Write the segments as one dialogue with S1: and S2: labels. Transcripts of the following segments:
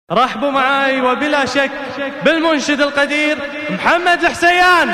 S1: رحبوا معاي وبلا شك بالمنشد القدير محمد الحسيان.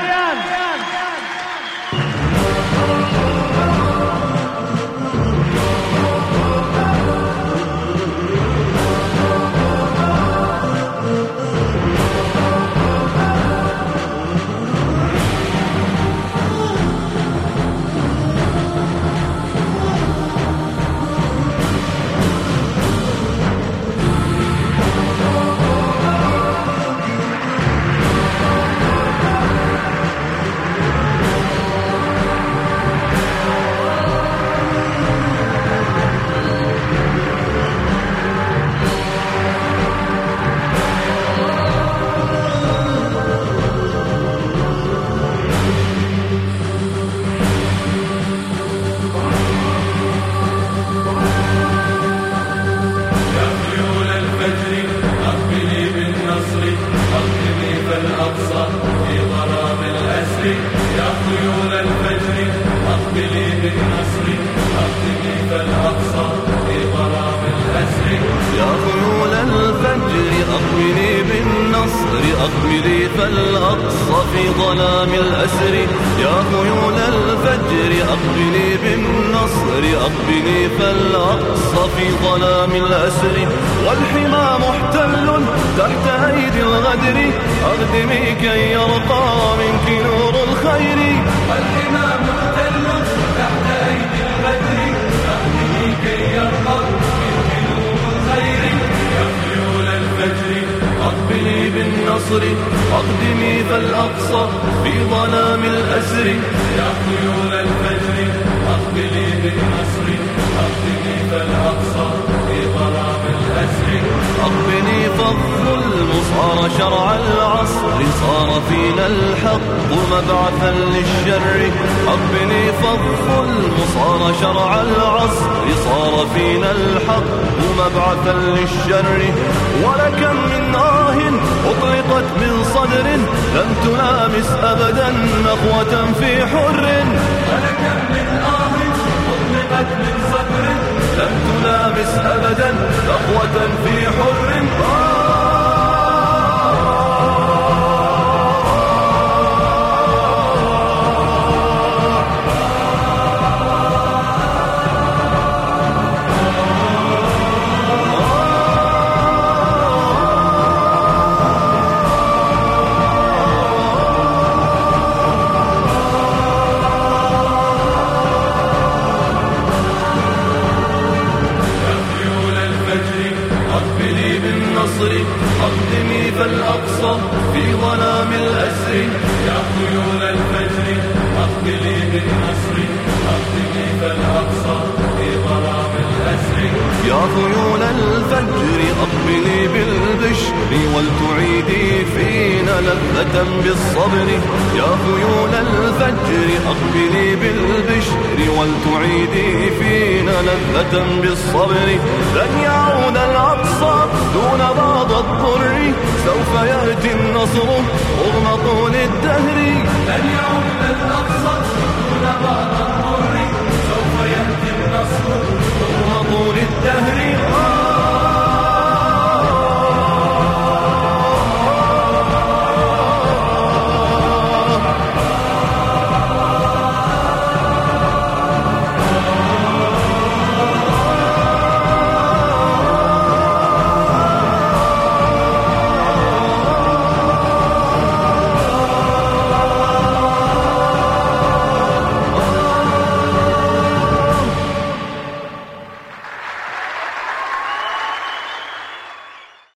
S2: يا خيول الفجر أقبلي بالنصر أقبلي فالأقصى في ظلام الأسر.
S3: يا خيول الفجر أقبلي بالنصر أقبلي فالأقصى في ظلام الأسر. يا خيول الفجر أقبلي بالنصر أقبلي فالأقصى في ظلام الأسر. والحمى محتل تحت أيدي الغدر أقدمي كي يرقى منك نور الخير.
S2: والحمى محتل تحت أيدي الغدر أقدمي كي يرقى منك نور الخير. يا خيول الفجر
S3: أقبلي بالنصر أقدمي فالأقصى في ظلام الأسر.
S2: يا خيول الفجر أقبلي بالنصر أقبلي فالأقصى في ظلام الأسر.
S3: أقبلي فالظلم صار شرع العصر صار فينا الحق مبعثا للشر. أقبلي فالظلم صار شرع العصر صار فينا الحق مبعثا للشر. ولكم من أطلقت من صدر لم تلامس أبدا نخوة في حر.
S2: ولكم من أطلقت من صدر
S3: لم تلامس أبدا نخوة في حر. أقدمي فالأقصى في ظلام الأسر.
S2: يا خيول الفجر أقبلي بالنصر أقدمي فالأقصى في ظلام الأسر.
S3: يا خيول الفجر أقبلي بالبشر ولتعيدي فينا لذة بالصبر. يا خيول الفجر أقبلي بالبشر ولتعيدي فينا لذة بالصبر. لن يعود الأقصى دون بعض الضر سوف يأتي النصر رغم طول الدهر.
S2: لن يعود الأقصى دون بعض الضر سوف يأتي النصر
S3: رغم طول الدهر.